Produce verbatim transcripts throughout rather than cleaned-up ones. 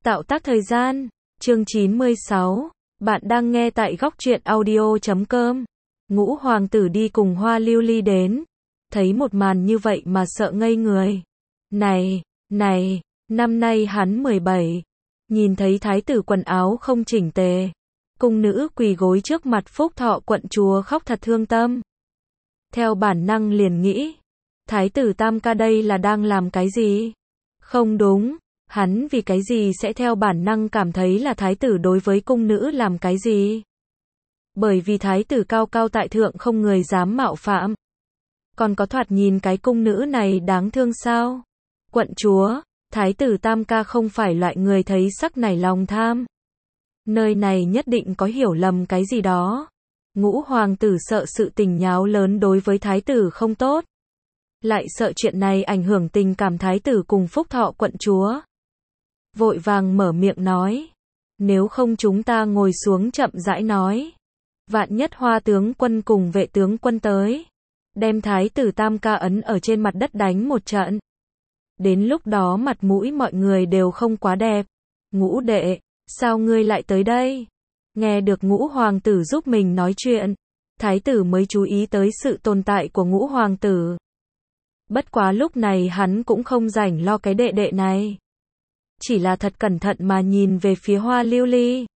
Tạo tác thời gian, chương chín mươi sáu, bạn đang nghe tại góc truyện audio chấm com. Ngũ hoàng tử đi cùng Hoa Lưu Ly đến, thấy một màn như vậy mà sợ ngây người. Này, này, năm nay hắn mười bảy, nhìn thấy thái tử quần áo không chỉnh tề, cung nữ quỳ gối trước mặt Phúc Thọ quận chúa khóc thật thương tâm. Theo bản năng liền nghĩ, thái tử Tam ca đây là đang làm cái gì? Không đúng. Hắn vì cái gì sẽ theo bản năng cảm thấy là thái tử đối với cung nữ làm cái gì? Bởi vì thái tử cao cao tại thượng không người dám mạo phạm. Còn có thoạt nhìn cái cung nữ này đáng thương sao? Quận chúa, thái tử Tam ca không phải loại người thấy sắc nảy lòng tham. Nơi này nhất định có hiểu lầm cái gì đó. Ngũ hoàng tử sợ sự tình nháo lớn đối với thái tử không tốt. Lại sợ chuyện này ảnh hưởng tình cảm thái tử cùng Phúc Thọ quận chúa. Vội vàng mở miệng nói. Nếu không chúng ta ngồi xuống chậm rãi nói. Vạn nhất Hoa tướng quân cùng vệ tướng quân tới. Đem thái tử Tam ca ấn ở trên mặt đất đánh một trận. Đến lúc đó mặt mũi mọi người đều không quá đẹp. Ngũ đệ, sao ngươi lại tới đây? Nghe được ngũ hoàng tử giúp mình nói chuyện. Thái tử mới chú ý tới sự tồn tại của ngũ hoàng tử. Bất quá lúc này hắn cũng không rảnh lo cái đệ đệ này. Chỉ là thật cẩn thận mà nhìn về phía Hoa Lưu Ly.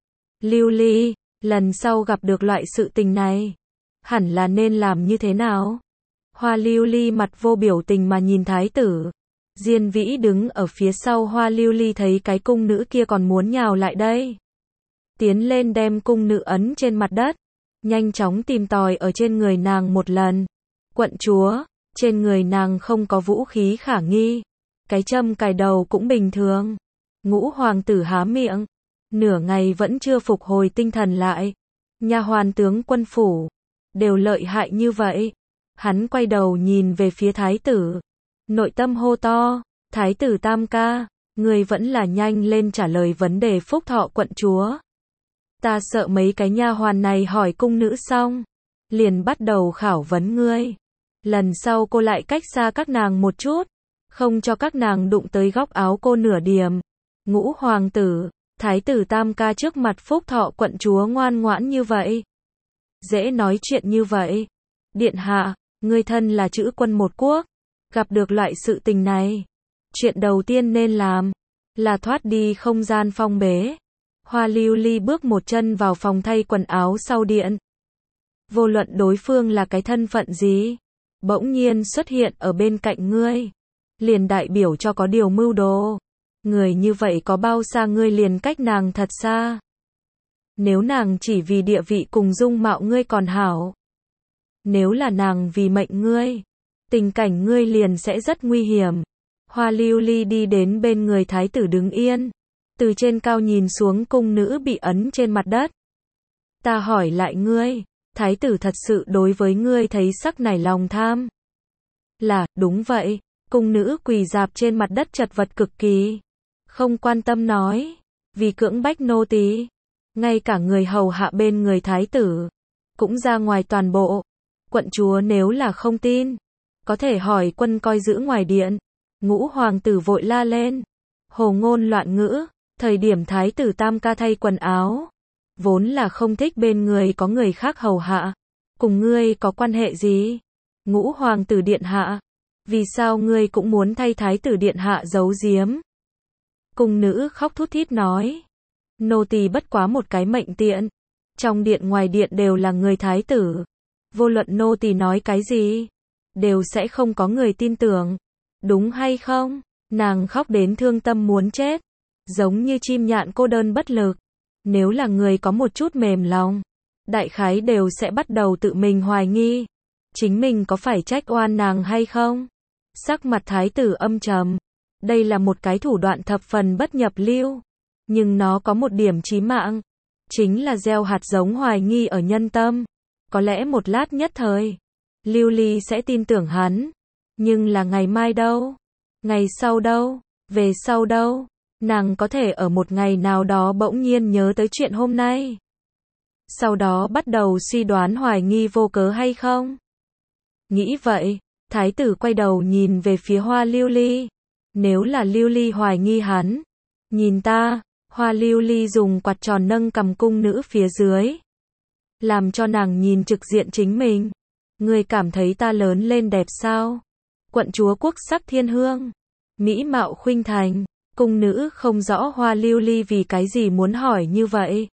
Lưu Ly, lần sau gặp được loại sự tình này, hẳn là nên làm như thế nào? Hoa Lưu Ly mặt vô biểu tình mà nhìn thái tử. Diên Vĩ đứng ở phía sau Hoa Lưu Ly thấy cái cung nữ kia còn muốn nhào lại đây. Tiến lên đem cung nữ ấn trên mặt đất. Nhanh chóng tìm tòi ở trên người nàng một lần. Quận chúa, trên người nàng không có vũ khí khả nghi. Cái châm cài đầu cũng bình thường. Ngũ hoàng tử há miệng. Nửa ngày vẫn chưa phục hồi tinh thần lại. Nha hoàn tướng quân phủ. Đều lợi hại như vậy. Hắn quay đầu nhìn về phía thái tử. Nội tâm hô to. Thái tử Tam ca. Người vẫn là nhanh lên trả lời vấn đề Phúc Thọ quận chúa. Ta sợ mấy cái nha hoàn này hỏi cung nữ xong. Liền bắt đầu khảo vấn ngươi. Lần sau cô lại cách xa các nàng một chút. Không cho các nàng đụng tới góc áo cô nửa điểm. Ngũ hoàng tử, thái tử Tam ca trước mặt Phúc Thọ quận chúa ngoan ngoãn như vậy. Dễ nói chuyện như vậy. Điện hạ, ngươi thân là chữ quân một quốc. Gặp được loại sự tình này. Chuyện đầu tiên nên làm. Là thoát đi không gian phong bế. Hoa Lưu Ly bước một chân vào phòng thay quần áo sau điện. Vô luận đối phương là cái thân phận gì. Bỗng nhiên xuất hiện ở bên cạnh ngươi. Liền đại biểu cho có điều mưu đồ. Người như vậy có bao xa ngươi liền cách nàng thật xa. Nếu nàng chỉ vì địa vị cùng dung mạo ngươi còn hảo. Nếu là nàng vì mệnh ngươi. Tình cảnh ngươi liền sẽ rất nguy hiểm. Hoa Lưu Ly đi đến bên người thái tử đứng yên. Từ trên cao nhìn xuống cung nữ bị ấn trên mặt đất. Ta hỏi lại ngươi. Thái tử thật sự đối với ngươi thấy sắc nảy lòng tham. Là, đúng vậy. Cung nữ quỳ dạp trên mặt đất chật vật cực kỳ. Không quan tâm nói. Vì cưỡng bách nô tỳ. Ngay cả người hầu hạ bên người thái tử. Cũng ra ngoài toàn bộ. Quận chúa nếu là không tin. Có thể hỏi quân coi giữ ngoài điện. Ngũ hoàng tử vội la lên. Hồ ngôn loạn ngữ. Thời điểm thái tử Tam ca thay quần áo. Vốn là không thích bên người có người khác hầu hạ. Cùng ngươi có quan hệ gì? Ngũ hoàng tử điện hạ. Vì sao ngươi cũng muốn thay thái tử điện hạ giấu giếm? Cung nữ khóc thút thít nói. Nô tỳ bất quá một cái mệnh tiện. Trong điện ngoài điện đều là người thái tử. Vô luận nô tỳ nói cái gì, đều sẽ không có người tin tưởng. Đúng hay không? Nàng khóc đến thương tâm muốn chết. Giống như chim nhạn cô đơn bất lực. Nếu là người có một chút mềm lòng, đại khái đều sẽ bắt đầu tự mình hoài nghi. Chính mình có phải trách oan nàng hay không? Sắc mặt thái tử âm trầm. Đây là một cái thủ đoạn thập phần bất nhập lưu. Nhưng nó có một điểm chí mạng. Chính là gieo hạt giống hoài nghi ở nhân tâm. Có lẽ một lát nhất thời, Lưu Ly sẽ tin tưởng hắn. Nhưng là ngày mai đâu? Ngày sau đâu? Về sau đâu? Nàng có thể ở một ngày nào đó bỗng nhiên nhớ tới chuyện hôm nay. Sau đó bắt đầu suy đoán hoài nghi vô cớ hay không? Nghĩ vậy, thái tử quay đầu nhìn về phía Hoa Lưu Ly. Nếu là Lưu Ly hoài nghi hắn, Nhìn ta, Hoa Lưu Ly dùng quạt tròn nâng cầm cung nữ phía dưới, làm cho nàng nhìn trực diện chính mình. Ngươi cảm thấy ta lớn lên đẹp sao? Quận chúa quốc sắc thiên hương, mỹ mạo khuynh thành. Cung nữ không rõ Hoa Lưu Ly vì cái gì muốn hỏi như vậy.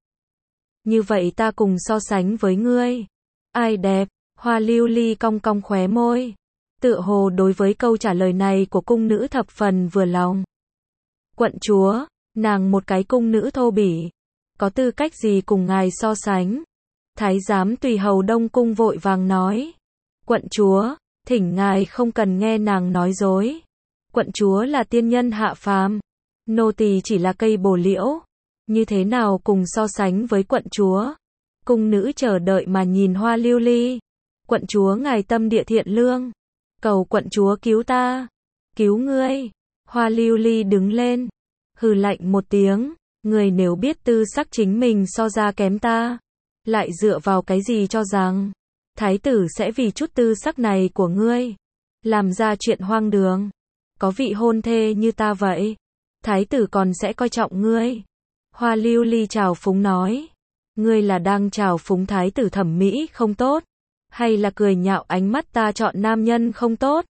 Như vậy ta cùng so sánh với ngươi. Ai đẹp? Hoa Lưu Ly cong cong khóe môi. Tựa hồ đối với câu trả lời này của cung nữ thập phần vừa lòng. Quận chúa, nàng một cái cung nữ thô bỉ, có tư cách gì cùng ngài so sánh? Thái giám tùy hầu Đông Cung vội vàng nói. Quận chúa, thỉnh ngài không cần nghe nàng nói dối. Quận chúa là tiên nhân hạ phàm, nô tỳ chỉ là cây bồ liễu, như thế nào cùng so sánh với quận chúa? Cung nữ chờ đợi mà nhìn Hoa Lưu Ly. Quận chúa ngài tâm địa thiện lương, cầu quận chúa cứu ta, cứu ngươi. Hoa Lưu Ly đứng lên, hừ lạnh một tiếng, người nếu biết tư sắc chính mình so ra kém ta, lại dựa vào cái gì cho rằng thái tử sẽ vì chút tư sắc này của ngươi làm ra chuyện hoang đường? Có vị hôn thê như ta vậy, thái tử còn sẽ coi trọng ngươi? Hoa Lưu Ly trào phúng nói. Ngươi là đang trào phúng thái tử thẩm mỹ không tốt, hay là cười nhạo ánh mắt ta chọn nam nhân không tốt?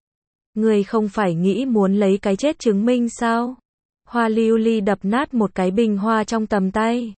Ngươi không phải nghĩ muốn lấy cái chết chứng minh sao? Hoa Lưu Ly đập nát một cái bình hoa trong tầm tay,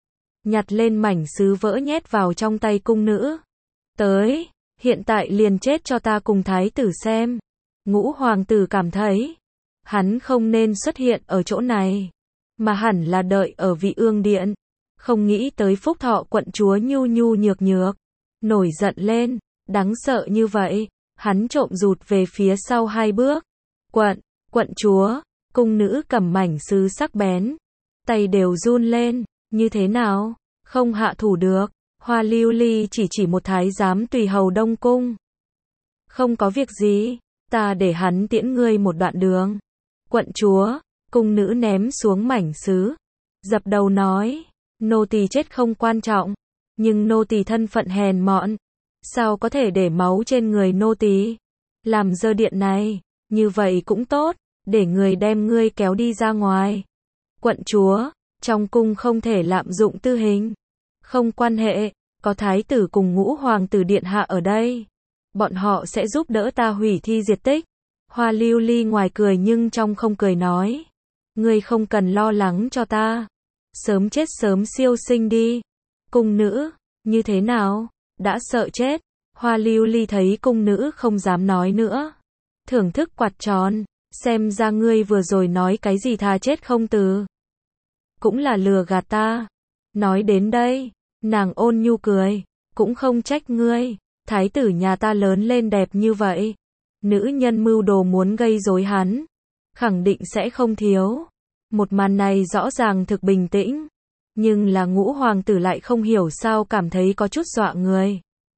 nhặt lên mảnh sứ vỡ nhét vào trong tay cung nữ. Tới, hiện tại liền chết cho ta cùng thái tử xem. Ngũ hoàng tử cảm thấy, hắn không nên xuất hiện ở chỗ này, mà hẳn là đợi ở Vị Ương Điện. Không nghĩ tới phúc thọ quận chúa nhu nhu nhược nhược, nổi giận lên, đáng sợ như vậy, hắn trộm rụt về phía sau hai bước. Quận, quận chúa, cung nữ cầm mảnh sứ sắc bén, tay đều run lên, như thế nào, không hạ thủ được? Hoa Lưu Ly chỉ chỉ một thái giám tùy hầu Đông Cung. Không có việc gì, ta để hắn tiễn ngươi một đoạn đường. Quận chúa, cung nữ ném xuống mảnh sứ, dập đầu nói, nô tỳ chết không quan trọng, nhưng nô tỳ thân phận hèn mọn, sao có thể để máu trên người nô tỳ làm dơ điện này? Như vậy cũng tốt, để người đem ngươi kéo đi ra ngoài. Quận chúa, trong cung không thể lạm dụng tư hình. Không quan hệ, có thái tử cùng ngũ hoàng tử điện hạ ở đây, bọn họ sẽ giúp đỡ ta hủy thi diệt tích. Hoa Lưu Ly ngoài cười nhưng trong không cười nói, ngươi không cần lo lắng cho ta, sớm chết sớm siêu sinh đi. Cung nữ, như thế nào, đã sợ chết? Hoa Lưu Ly thấy cung nữ không dám nói nữa, thưởng thức quạt tròn, xem ra ngươi vừa rồi nói cái gì thà chết không từ, cũng là lừa gạt ta. Nói đến đây, nàng ôn nhu cười, cũng không trách ngươi, thái tử nhà ta lớn lên đẹp như vậy, nữ nhân mưu đồ muốn gây rối hắn, khẳng định sẽ không thiếu. Một màn này rõ ràng thực bình tĩnh, nhưng là ngũ hoàng tử lại không hiểu sao cảm thấy có chút dọa người.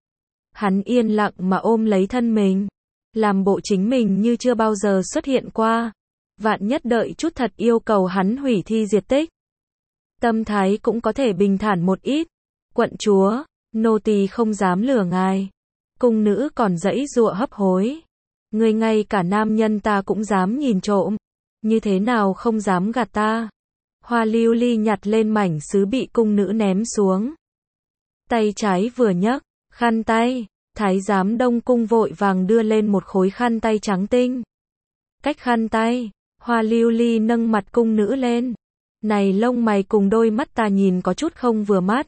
Hắn yên lặng mà ôm lấy thân mình, làm bộ chính mình như chưa bao giờ xuất hiện qua, vạn nhất đợi chút thật yêu cầu hắn hủy thi diệt tích, tâm thái cũng có thể bình thản một ít. Quận chúa, nô tỳ không dám lừa ngài. Cung nữ còn giãy giụa hấp hối. Ngươi ngay cả nam nhân ta cũng dám nhìn trộm, như thế nào không dám gạt ta? Hoa Lưu Ly nhặt lên mảnh sứ bị cung nữ ném xuống, tay trái vừa nhấc, khăn tay, thái giám Đông Cung vội vàng đưa lên một khối khăn tay trắng tinh. Cách khăn tay, Hoa Lưu Ly nâng mặt cung nữ lên. Này lông mày cùng đôi mắt ta nhìn có chút không vừa mắt.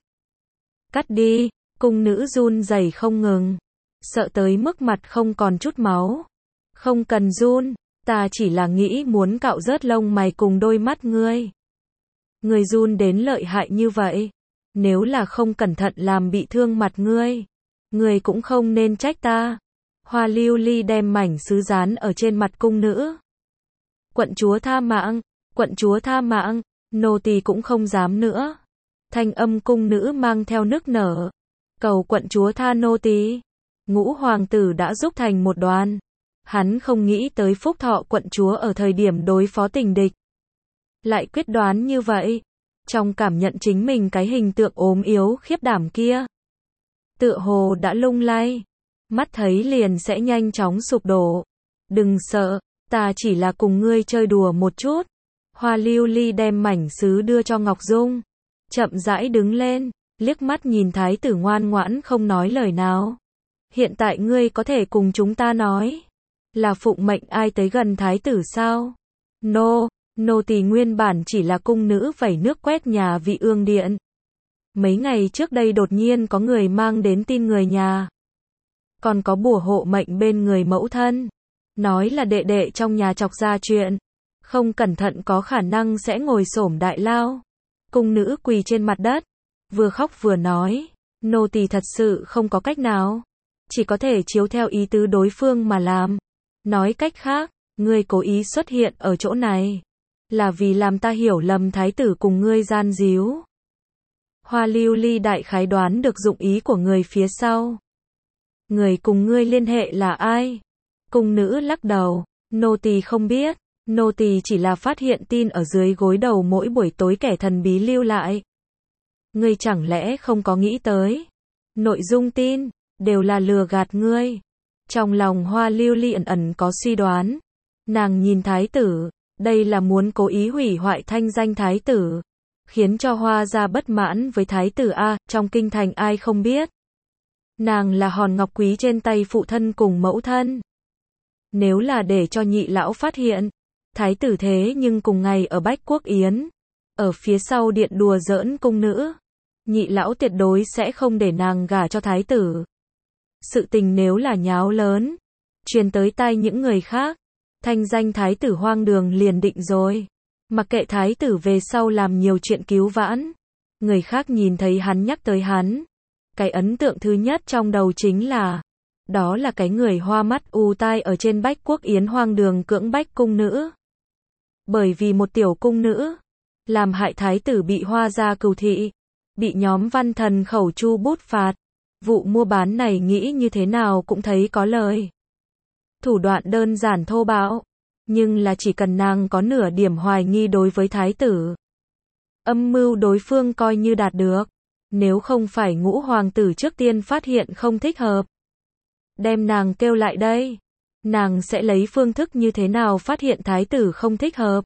Cắt đi, cung nữ run rẩy không ngừng, sợ tới mức mặt không còn chút máu. Không cần run, ta chỉ là nghĩ muốn cạo rớt lông mày cùng đôi mắt ngươi. Ngươi run đến lợi hại như vậy, nếu là không cẩn thận làm bị thương mặt ngươi, ngươi cũng không nên trách ta. Hoa Lưu Ly đem mảnh sứ dán ở trên mặt cung nữ. Quận chúa tha mạng, quận chúa tha mạng, nô tỳ cũng không dám nữa. Thanh âm cung nữ mang theo nức nở, cầu quận chúa tha nô tỳ. Ngũ hoàng tử đã giúp thành một đoàn, hắn không nghĩ tới phúc thọ quận chúa ở thời điểm đối phó tình địch lại quyết đoán như vậy. Trong cảm nhận chính mình cái hình tượng ốm yếu khiếp đảm kia, tựa hồ đã lung lay, mắt thấy liền sẽ nhanh chóng sụp đổ. Đừng sợ, ta chỉ là cùng ngươi chơi đùa một chút. Hoa Lưu Ly đem mảnh sứ đưa cho Ngọc Dung. Chậm rãi đứng lên, liếc mắt nhìn thái tử ngoan ngoãn không nói lời nào. Hiện tại ngươi có thể cùng chúng ta nói. Là phụng mệnh ai tới gần thái tử sao? Nô, nô tỳ nguyên bản chỉ là cung nữ vẩy nước quét nhà vị ương điện. Mấy ngày trước đây đột nhiên có người mang đến tin người nhà. Còn có bùa hộ mệnh bên người mẫu thân. Nói là đệ đệ trong nhà chọc ra chuyện. Không cẩn thận có khả năng sẽ ngồi xổm đại lao. Cung nữ quỳ trên mặt đất. Vừa khóc vừa nói. Nô tỳ thật sự không có cách nào. Chỉ có thể chiếu theo ý tứ đối phương mà làm. Nói cách khác, ngươi cố ý xuất hiện ở chỗ này. Là vì làm ta hiểu lầm thái tử cùng ngươi gian díu. Hoa Lưu Ly đại khái đoán được dụng ý của người phía sau. Người cùng ngươi liên hệ là ai? Cung nữ lắc đầu. Nô tỳ không biết. Nô tỳ chỉ là phát hiện tin ở dưới gối đầu mỗi buổi tối kẻ thần bí lưu lại. Ngươi chẳng lẽ không có nghĩ tới? Nội dung tin đều là lừa gạt ngươi. Trong lòng Hoa Lưu Ly ẩn ẩn có suy đoán. Nàng nhìn thái tử, đây là muốn cố ý hủy hoại thanh danh thái tử, khiến cho Hoa gia bất mãn với thái tử a, trong kinh thành ai không biết. Nàng là hòn ngọc quý trên tay phụ thân cùng mẫu thân. Nếu là để cho nhị lão phát hiện, thái tử thế nhưng cùng ngày ở Bách Quốc Yến, ở phía sau điện đùa giỡn cung nữ, nhị lão tuyệt đối sẽ không để nàng gả cho thái tử. Sự tình nếu là nháo lớn, truyền tới tai những người khác, thanh danh thái tử hoang đường liền định rồi. Mặc kệ thái tử về sau làm nhiều chuyện cứu vãn, người khác nhìn thấy hắn nhắc tới hắn, cái ấn tượng thứ nhất trong đầu chính là, đó là cái người hoa mắt u tai ở trên Bách Quốc Yến hoang đường cưỡng bách cung nữ. Bởi vì một tiểu cung nữ, làm hại thái tử bị Hoa gia cừu thị, bị nhóm văn thần khẩu chu bút phạt. Vụ mua bán này nghĩ như thế nào cũng thấy có lời. Thủ đoạn đơn giản thô bạo, nhưng là chỉ cần nàng có nửa điểm hoài nghi đối với thái tử, âm mưu đối phương coi như đạt được. Nếu không phải ngũ hoàng tử trước tiên phát hiện không thích hợp, đem nàng kêu lại đây, nàng sẽ lấy phương thức như thế nào phát hiện thái tử không thích hợp?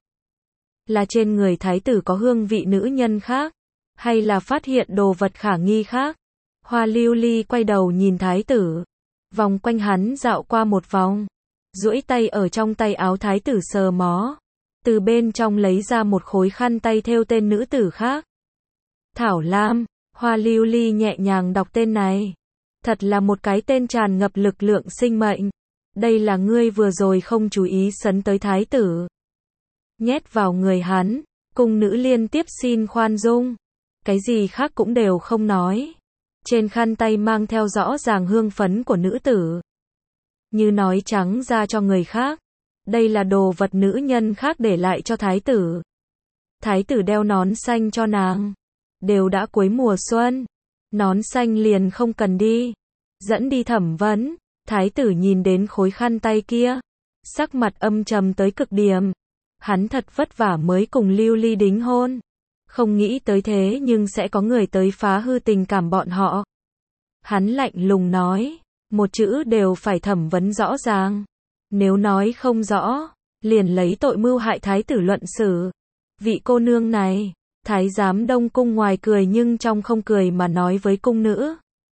Là trên người thái tử có hương vị nữ nhân khác, hay là phát hiện đồ vật khả nghi khác? Hoa Lưu Ly quay đầu nhìn thái tử, vòng quanh hắn dạo qua một vòng, duỗi tay ở trong tay áo thái tử sờ mó, từ bên trong lấy ra một khối khăn tay thêu tên nữ tử khác. Thảo Lam. Hoa Lưu Ly nhẹ nhàng đọc tên này. Thật là một cái tên tràn ngập lực lượng sinh mệnh. Đây là ngươi vừa rồi không chú ý sấn tới thái tử. Nhét vào người hắn, cung nữ liên tiếp xin khoan dung. Cái gì khác cũng đều không nói. Trên khăn tay mang theo rõ ràng hương phấn của nữ tử. Như nói trắng ra cho người khác. Đây là đồ vật nữ nhân khác để lại cho thái tử. Thái tử đeo nón xanh cho nàng. Đều đã cuối mùa xuân, nón xanh liền không cần đi. Dẫn đi thẩm vấn, thái tử nhìn đến khối khăn tay kia, sắc mặt âm trầm tới cực điểm. Hắn thật vất vả mới cùng Lưu Ly đính hôn, không nghĩ tới thế nhưng sẽ có người tới phá hư tình cảm bọn họ. Hắn lạnh lùng nói, một chữ đều phải thẩm vấn rõ ràng. Nếu nói không rõ, liền lấy tội mưu hại thái tử luận xử. Vị cô nương này, thái giám Đông Cung ngoài cười nhưng trong không cười mà nói với cung nữ.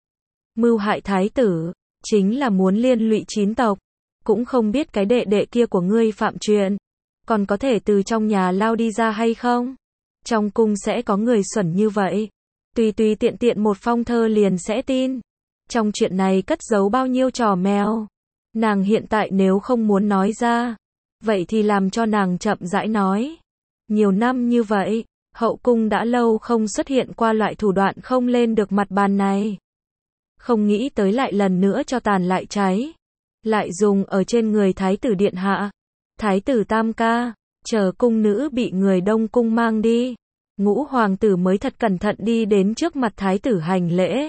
Mưu hại thái tử, chính là muốn liên lụy chín tộc. Cũng không biết cái đệ đệ kia của ngươi phạm chuyện, còn có thể từ trong nhà lao đi ra hay không? Trong cung sẽ có người xuẩn như vậy. Tùy tùy tiện tiện một phong thơ liền sẽ tin. Trong chuyện này cất giấu bao nhiêu trò mèo. Nàng hiện tại nếu không muốn nói ra, vậy thì làm cho nàng chậm rãi nói. Nhiều năm như vậy, hậu cung đã lâu không xuất hiện qua loại thủ đoạn không lên được mặt bàn này. Không nghĩ tới lại lần nữa cho tàn lại cháy. Lại dùng ở trên người thái tử điện hạ. Thái tử tam ca, chờ cung nữ bị người Đông Cung mang đi. Ngũ hoàng tử mới thật cẩn thận đi đến trước mặt thái tử hành lễ.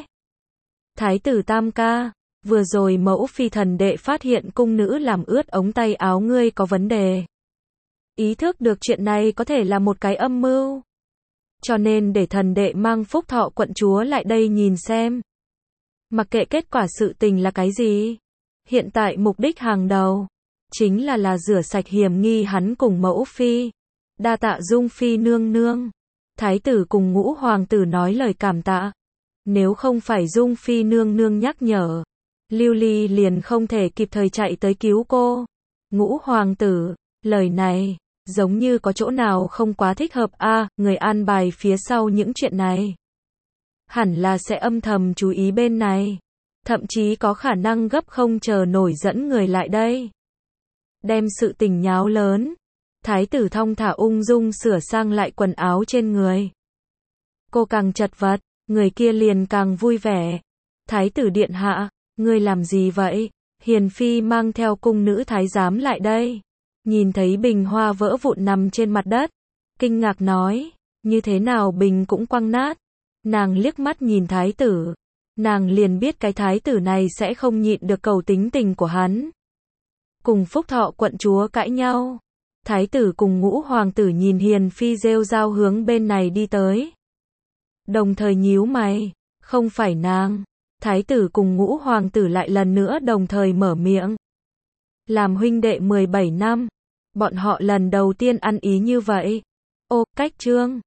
Thái tử tam ca, vừa rồi mẫu phi thần đệ phát hiện cung nữ làm ướt ống tay áo ngươi có vấn đề. Ý thức được chuyện này có thể là một cái âm mưu. Cho nên để thần đệ mang Phúc Thọ quận chúa lại đây nhìn xem. Mặc kệ kết quả sự tình là cái gì, hiện tại mục đích hàng đầu chính là là rửa sạch hiểm nghi hắn cùng mẫu phi. Đa tạ Dung Phi nương nương. Thái tử cùng ngũ hoàng tử nói lời cảm tạ. Nếu không phải Dung Phi nương nương nhắc nhở, Lưu Ly liền không thể kịp thời chạy tới cứu cô. Ngũ hoàng tử, lời này, giống như có chỗ nào không quá thích hợp a, à, người an bài phía sau những chuyện này. Hẳn là sẽ âm thầm chú ý bên này. Thậm chí có khả năng gấp không chờ nổi dẫn người lại đây. Đem sự tình nháo lớn. Thái tử thong thả ung dung sửa sang lại quần áo trên người. Cô càng chật vật, người kia liền càng vui vẻ. Thái tử điện hạ, ngươi làm gì vậy? Hiền phi mang theo cung nữ thái giám lại đây. Nhìn thấy bình hoa vỡ vụn nằm trên mặt đất. Kinh ngạc nói, như thế nào bình cũng quăng nát. Nàng liếc mắt nhìn thái tử. Nàng liền biết cái thái tử này sẽ không nhịn được cầu tính tình của hắn. Cùng Phúc Thọ quận chúa cãi nhau. Thái tử cùng ngũ hoàng tử nhìn Hiền phi rêu rao hướng bên này đi tới. Đồng thời nhíu mày, không phải nàng. Thái tử cùng ngũ hoàng tử lại lần nữa đồng thời mở miệng. Làm huynh đệ mười bảy năm, bọn họ lần đầu tiên ăn ý như vậy. Ô, cách trương,